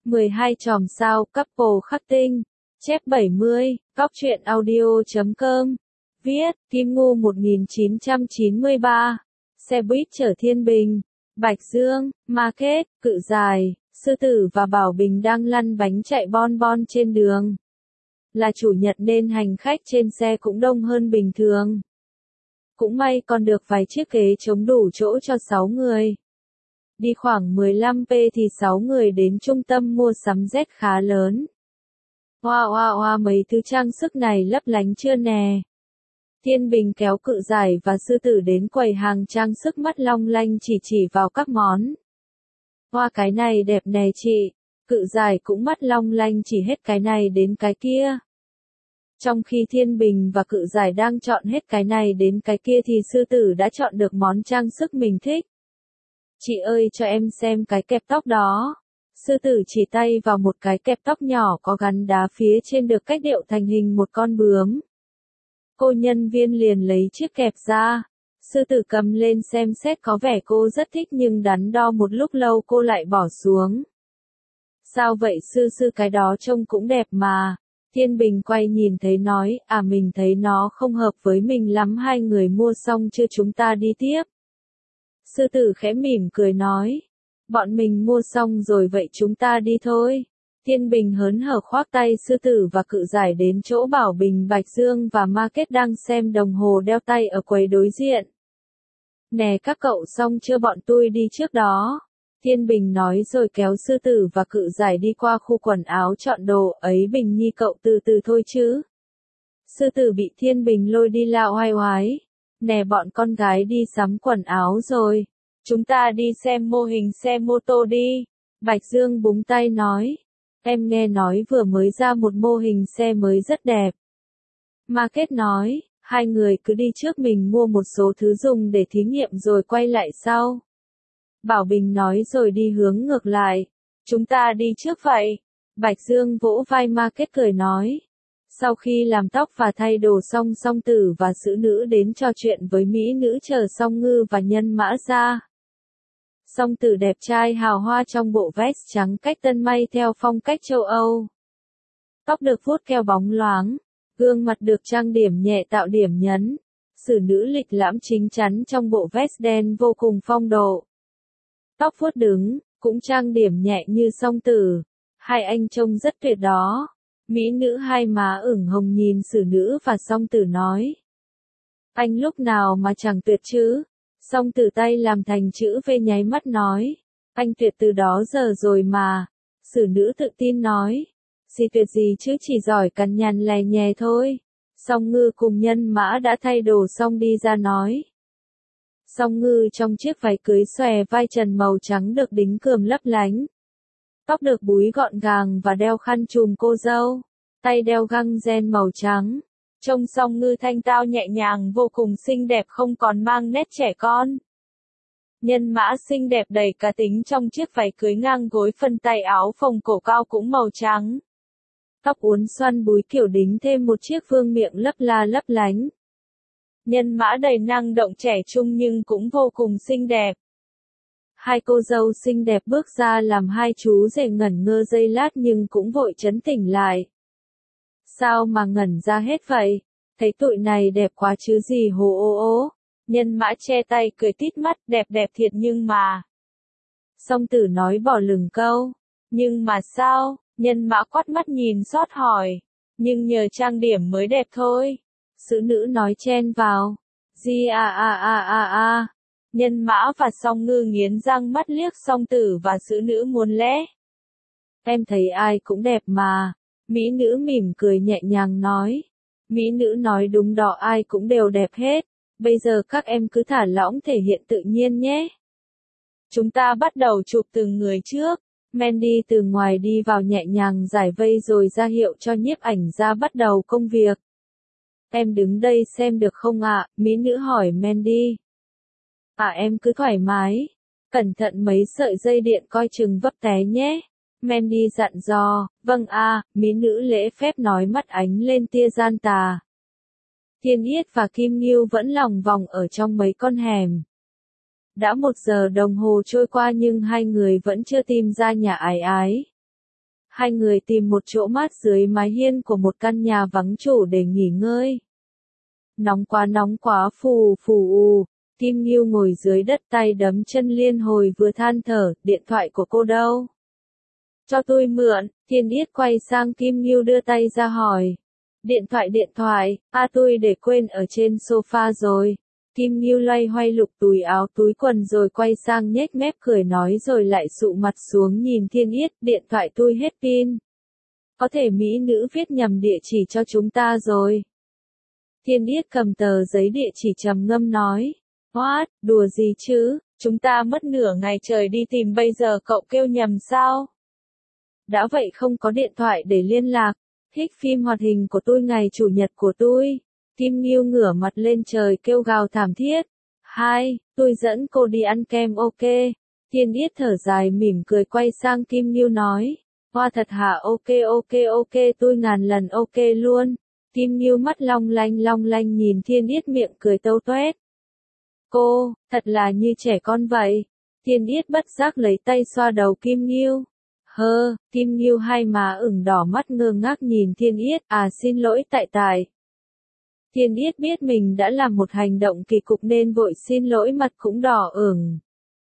12 chòm sao, couple khắc tinh. Chép 70, góc truyện audio.com. Viết, Kim Ngưu 1993. Xe buýt chở Thiên Bình, Bạch Dương, Market, Cự Giải, Sư Tử và Bảo Bình đang lăn bánh chạy bon bon trên đường. Là chủ nhật nên hành khách trên xe cũng đông hơn bình thường. Cũng may còn được vài chiếc ghế trống đủ chỗ cho 6 người. Đi khoảng 15p thì 6 người đến trung tâm mua sắm Z khá lớn. Hoa mấy thứ trang sức này lấp lánh chưa nè. Thiên Bình kéo Cự Giải và Sư Tử đến quầy hàng trang sức mắt long lanh chỉ vào các món. Hoa cái này đẹp nè chị. Cự Giải cũng mắt long lanh chỉ hết cái này đến cái kia. Trong khi Thiên Bình và Cự Giải đang chọn hết cái này đến cái kia thì Sư Tử đã chọn được món trang sức mình thích. Chị ơi cho em xem cái kẹp tóc đó. Sư Tử chỉ tay vào một cái kẹp tóc nhỏ có gắn đá phía trên được cách điệu thành hình một con bướm. Cô nhân viên liền lấy chiếc kẹp ra. Sư Tử cầm lên xem xét có vẻ cô rất thích nhưng đắn đo một lúc lâu cô lại bỏ xuống. Sao vậy sư cái đó trông cũng đẹp mà. Thiên Bình quay nhìn thấy nói, mình thấy nó không hợp với mình lắm, hai người mua xong chưa chúng ta đi tiếp. Sư Tử khẽ mỉm cười nói, bọn mình mua xong rồi vậy chúng ta đi thôi. Thiên Bình hớn hở khoác tay Sư Tử và Cự Giải đến chỗ Bảo Bình, Bạch Dương và Market đang xem đồng hồ đeo tay ở quầy đối diện. Nè các cậu xong chưa, bọn tôi đi trước đó. Thiên Bình nói rồi kéo Sư Tử và Cự Giải đi qua khu quần áo chọn đồ. Ấy Bình Nhi cậu từ từ thôi chứ. Sư Tử bị Thiên Bình lôi đi la oai oái. Nè bọn con gái đi sắm quần áo rồi. Chúng ta đi xem mô hình xe mô tô đi. Bạch Dương búng tay nói. Em nghe nói vừa mới ra một mô hình xe mới rất đẹp. Market nói, hai người cứ đi trước mình mua một số thứ dùng để thí nghiệm rồi quay lại sau. Bảo Bình nói rồi đi hướng ngược lại. Chúng ta đi trước vậy. Bạch Dương vỗ vai Market cười nói. Sau khi làm tóc và thay đồ xong, Song Tử và Sử Nữ đến trò chuyện với mỹ nữ chờ Song Ngư và Nhân Mã ra. Song Tử đẹp trai hào hoa trong bộ vest trắng cách tân may theo phong cách châu Âu. Tóc được vuốt keo bóng loáng, gương mặt được trang điểm nhẹ tạo điểm nhấn. Sử Nữ lịch lãm chính chắn trong bộ vest đen vô cùng phong độ. Tóc vuốt đứng, cũng trang điểm nhẹ như Song Tử. Hai anh trông rất tuyệt đó. Mỹ nữ hai má ửng hồng nhìn Sử Nữ và Song Tử nói. Anh lúc nào mà chẳng tuyệt chứ? Song Tử tay làm thành chữ V nháy mắt nói. Anh tuyệt từ đó giờ rồi mà. Sử Nữ tự tin nói. Gì tuyệt gì chứ, chỉ giỏi cằn nhằn lè nhè thôi. Song Ngư cùng Nhân Mã đã thay đồ xong đi ra nói. Song Ngư trong chiếc váy cưới xòe vai trần màu trắng được đính cườm lấp lánh. Tóc được búi gọn gàng và đeo khăn trùm cô dâu. Tay đeo găng ren màu trắng. Trông Song Ngư thanh tao nhẹ nhàng vô cùng xinh đẹp, không còn mang nét trẻ con. Nhân Mã xinh đẹp đầy cá tính trong chiếc váy cưới ngang gối, phần tay áo phồng cổ cao cũng màu trắng. Tóc uốn xoăn búi kiểu đính thêm một chiếc vương miệng lấp la lấp lánh. Nhân Mã đầy năng động trẻ trung nhưng cũng vô cùng xinh đẹp. Hai cô dâu xinh đẹp bước ra làm hai chú rể ngẩn ngơ giây lát nhưng cũng vội trấn tỉnh lại. Sao mà ngẩn ra hết vậy? Thấy tụi này đẹp quá chứ gì hồ ô. Nhân Mã che tay cười tít mắt, đẹp thiệt nhưng mà. Song Tử nói bỏ lửng câu. Nhưng mà sao? Nhân Mã quát mắt nhìn xót hỏi. Nhưng nhờ trang điểm mới đẹp thôi. Sử Nữ nói chen vào. Nhân Mã và Song Ngư nghiến răng mắt liếc Song Tử và Sử Nữ muốn lẽ. Em thấy ai cũng đẹp mà. Mỹ nữ mỉm cười nhẹ nhàng nói. Mỹ nữ nói đúng đó, ai cũng đều đẹp hết. Bây giờ các em cứ thả lỏng thể hiện tự nhiên nhé. Chúng ta bắt đầu chụp từng người trước. Mandy từ ngoài đi vào nhẹ nhàng giải vây rồi ra hiệu cho nhiếp ảnh gia bắt đầu công việc. Em đứng đây xem được không ạ? Mỹ nữ hỏi Mandy. Em cứ thoải mái. Cẩn thận mấy sợi dây điện coi chừng vấp té nhé. Mandy dặn dò. Vâng Mỹ nữ lễ phép nói, mắt ánh lên tia gian tà. Thiên Yết và Kim Ngưu vẫn lòng vòng ở trong mấy con hẻm. Đã 1 giờ đồng hồ trôi qua nhưng hai người vẫn chưa tìm ra nhà ái ái. Hai người tìm một chỗ mát dưới mái hiên của một căn nhà vắng chủ để nghỉ ngơi. Nóng quá phù phù ù. Kim Ngưu ngồi dưới đất tay đấm chân liên hồi vừa than thở, điện thoại của cô đâu? Cho tôi mượn. Thiên Yết quay sang Kim Ngưu đưa tay ra hỏi. Điện thoại, tôi để quên ở trên sofa rồi. Kim Ngưu loay hoay lục túi áo túi quần rồi quay sang nhếch mép cười nói rồi lại sụ mặt xuống nhìn Thiên Yết, điện thoại tôi hết pin. Có thể mỹ nữ viết nhầm địa chỉ cho chúng ta rồi. Thiên Yết cầm tờ giấy địa chỉ trầm ngâm nói. What, đùa gì chứ, chúng ta mất nửa ngày trời đi tìm bây giờ cậu kêu nhầm sao? Đã vậy không có điện thoại để liên lạc. Thích phim hoạt hình của tôi ngày chủ nhật của tôi. Kim Ngưu ngửa mặt lên trời kêu gào thảm thiết. Hai, tôi dẫn cô đi ăn kem ok. Thiên Yết thở dài mỉm cười quay sang Kim Ngưu nói. Hoa thật hả ok tôi ngàn lần ok luôn. Kim Ngưu mắt long lanh nhìn Thiên Yết miệng cười tâu toét. Cô, thật là như trẻ con vậy. Thiên Yết bất giác lấy tay xoa đầu Kim Ngưu. Kim Ngưu hai má ửng đỏ mắt ngơ ngác nhìn Thiên Yết, xin lỗi tại. Thiên Yết biết mình đã làm một hành động kỳ cục nên vội xin lỗi mặt cũng đỏ ửng.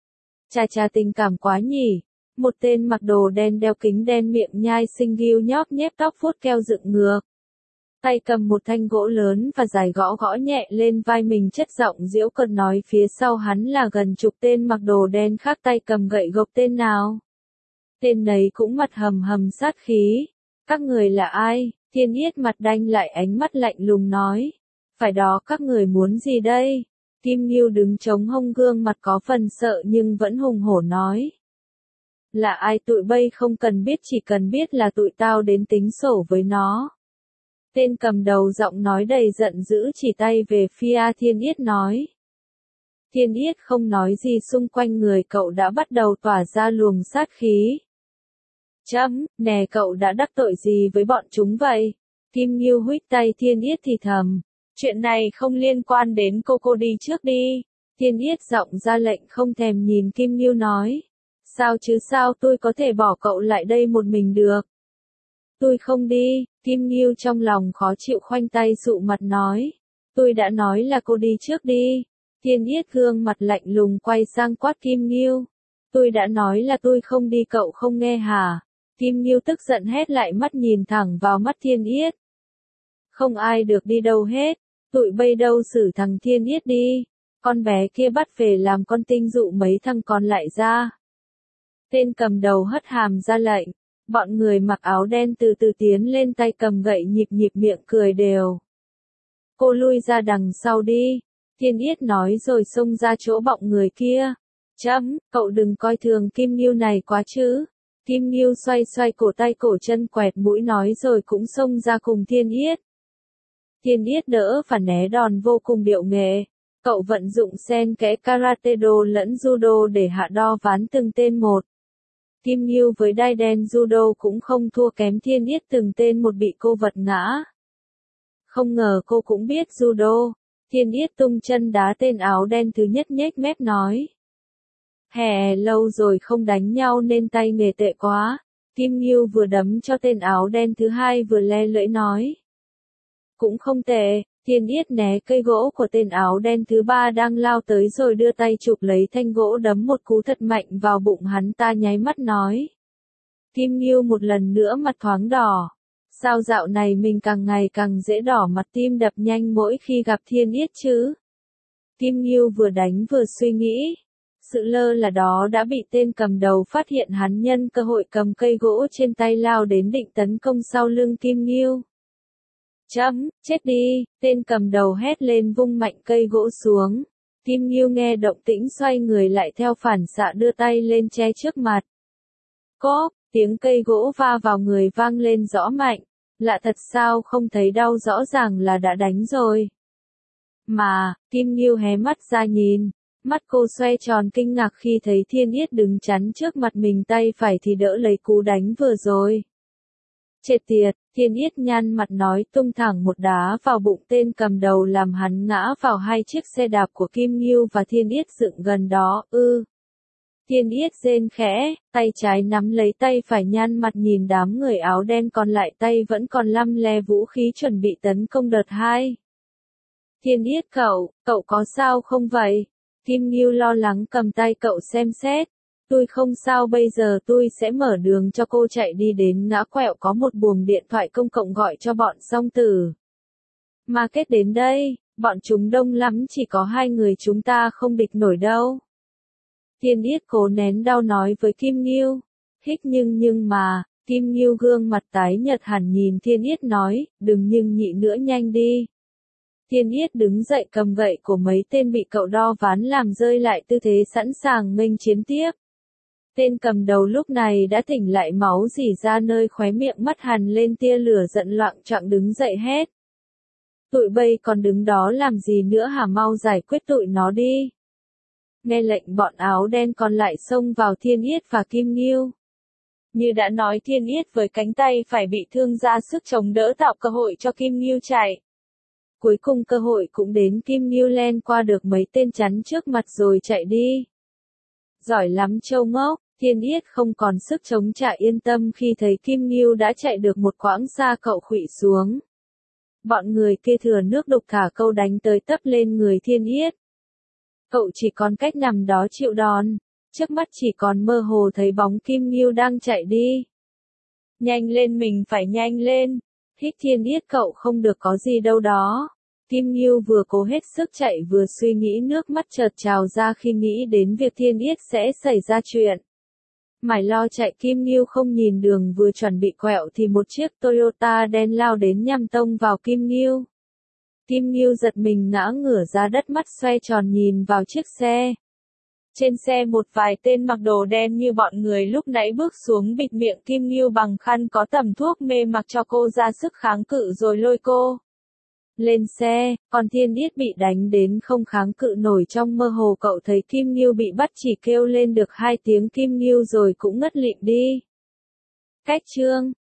Chà tình cảm quá nhỉ. Một tên mặc đồ đen đeo kính đen miệng nhai xinh ghiu nhóp nhép tóc vuốt keo dựng ngược. Tay cầm một thanh gỗ lớn và dài gõ nhẹ lên vai mình chất giọng giễu cợt nói phía sau hắn là gần chục tên mặc đồ đen khác tay cầm gậy gộc tên nào. Tên nấy cũng mặt hầm sát khí. Các người là ai? Thiên Yết mặt đanh lại ánh mắt lạnh lùng nói. Phải đó các người muốn gì đây? Kim Ngưu đứng chống hông gương mặt có phần sợ nhưng vẫn hùng hổ nói. Là ai tụi bay không cần biết chỉ cần biết là tụi tao đến tính sổ với nó. Tên cầm đầu giọng nói đầy giận dữ chỉ tay về phía Thiên Yết nói. Thiên Yết không nói gì xung quanh người cậu đã bắt đầu tỏa ra luồng sát khí. Nè cậu đã đắc tội gì với bọn chúng vậy? Kim Ngưu huých tay Thiên Yết thì thầm. Chuyện này không liên quan đến cô đi trước đi. Thiên Yết giọng ra lệnh không thèm nhìn Kim Ngưu nói. Sao chứ sao tôi có thể bỏ cậu lại đây một mình được? Tôi không đi, Kim Ngưu trong lòng khó chịu khoanh tay sụ mặt nói. Tôi đã nói là cô đi trước đi. Thiên Yết gương mặt lạnh lùng quay sang quát Kim Ngưu. Tôi đã nói là tôi không đi cậu không nghe hả? Kim Ngưu tức giận hét lại mắt nhìn thẳng vào mắt Thiên Yết. Không ai được đi đâu hết. Tụi bay đâu xử thằng Thiên Yết đi. Con bé kia bắt về làm con tinh dụ mấy thằng còn lại ra. Tên cầm đầu hất hàm ra lệnh. Bọn người mặc áo đen từ từ tiến lên tay cầm gậy nhịp miệng cười đều. Cô lui ra đằng sau đi. Thiên Yết nói rồi xông ra chỗ bọng người kia. Cậu đừng coi thường Kim Ngưu này quá chứ. Kim Ngưu xoay cổ tay cổ chân quẹt mũi nói rồi cũng xông ra cùng Thiên Yết. Thiên Yết đỡ và né đòn vô cùng điệu nghệ. Cậu vận dụng xen kẽ karate do lẫn judo để hạ đo ván từng tên một. Kim Ngưu với đai đen judo cũng không thua kém Thiên Yết từng tên một bị cô vật ngã. Không ngờ cô cũng biết judo. Thiên Yết tung chân đá tên áo đen thứ nhất nhếch mép nói. Lâu rồi không đánh nhau nên tay nghề tệ quá. Kim Ngưu vừa đấm cho tên áo đen thứ hai vừa le lưỡi nói. Cũng không tệ. Thiên Yết né cây gỗ của tên áo đen thứ ba đang lao tới rồi đưa tay chụp lấy thanh gỗ đấm một cú thật mạnh vào bụng hắn ta nháy mắt nói. Kim Ngưu một lần nữa mặt thoáng đỏ. Sao dạo này mình càng ngày càng dễ đỏ mặt tim đập nhanh mỗi khi gặp Thiên Yết chứ? Kim Ngưu vừa đánh vừa suy nghĩ. Sự lơ là đó đã bị tên cầm đầu phát hiện hắn nhân cơ hội cầm cây gỗ trên tay lao đến định tấn công sau lưng Kim Ngưu. Chết đi, tên cầm đầu hét lên vung mạnh cây gỗ xuống. Kim Ngưu nghe động tĩnh xoay người lại theo phản xạ đưa tay lên che trước mặt. Cốp, tiếng cây gỗ va vào người vang lên rõ mạnh. Lạ thật sao không thấy đau rõ ràng là đã đánh rồi. Mà, Kim Ngưu hé mắt ra nhìn. Mắt cô xoay tròn kinh ngạc khi thấy Thiên Yết đứng chắn trước mặt mình tay phải thì đỡ lấy cú đánh vừa rồi. Chết tiệt, Thiên Yết nhăn mặt nói tung thẳng một đá vào bụng tên cầm đầu làm hắn ngã vào hai chiếc xe đạp của Kim Ngưu và Thiên Yết dựng gần đó, Thiên Yết rên khẽ, tay trái nắm lấy tay phải nhăn mặt nhìn đám người áo đen còn lại tay vẫn còn lăm le vũ khí chuẩn bị tấn công đợt 2. Thiên Yết cậu có sao không vậy? Kim Ngưu lo lắng cầm tay cậu xem xét. Tôi không sao, bây giờ tôi sẽ mở đường cho cô chạy đi đến ngã quẹo có một buồng điện thoại công cộng gọi cho bọn song tử. Market đến đây, bọn chúng đông lắm, chỉ có 2 người chúng ta không địch nổi đâu. Thiên Yết cố nén đau nói với Kim Ngưu. Hích nhưng mà, Kim Ngưu gương mặt tái nhợt hẳn nhìn Thiên Yết nói, đừng nhưng nhị nữa, nhanh đi. Thiên Yết đứng dậy cầm gậy của mấy tên bị cậu đo ván làm rơi lại tư thế sẵn sàng nghênh chiến tiếp. Tên cầm đầu lúc này đã tỉnh lại, máu rỉ ra nơi khóe miệng, mắt hằn lên tia lửa giận, loạng choạng đứng dậy hét. Tụi bay còn đứng đó làm gì nữa hả, mau giải quyết tụi nó đi. Nghe lệnh, bọn áo đen còn lại xông vào Thiên Yết và Kim Ngưu. Như đã nói, Thiên Yết với cánh tay phải bị thương ra sức chống đỡ, tạo cơ hội cho Kim Ngưu chạy. Cuối cùng cơ hội cũng đến, Kim Ngưu len qua được mấy tên chắn trước mặt rồi chạy đi. Giỏi lắm Châu Ngốc, Thiên Yết không còn sức chống trả, yên tâm khi thấy Kim Ngưu đã chạy được một quãng xa, cậu khuỵu xuống. Bọn người kia thừa nước đục thả câu đánh tới tấp lên người Thiên Yết. Cậu chỉ còn cách nằm đó chịu đòn, trước mắt chỉ còn mơ hồ thấy bóng Kim Ngưu đang chạy đi. Nhanh lên, mình phải nhanh lên. Hít Thiên Yết, cậu không được có gì đâu đó. Kim Ngưu vừa cố hết sức chạy vừa suy nghĩ, nước mắt chợt trào ra khi nghĩ đến việc Thiên Yết sẽ xảy ra chuyện. Mải lo chạy, Kim Ngưu không nhìn đường, vừa chuẩn bị quẹo thì một chiếc Toyota đen lao đến nhằm tông vào Kim Ngưu. Kim Ngưu giật mình ngã ngửa ra đất, mắt xoay tròn nhìn vào chiếc xe. Trên xe một vài tên mặc đồ đen như bọn người lúc nãy bước xuống, bịt miệng Kim Ngưu bằng khăn có tẩm thuốc mê mặc cho cô ra sức kháng cự rồi lôi cô lên xe, còn Thiên Yết bị đánh đến không kháng cự nổi. Trong mơ hồ cậu thấy Kim Ngưu bị bắt, chỉ kêu lên được 2 tiếng Kim Ngưu rồi cũng ngất lịm đi. Cách chương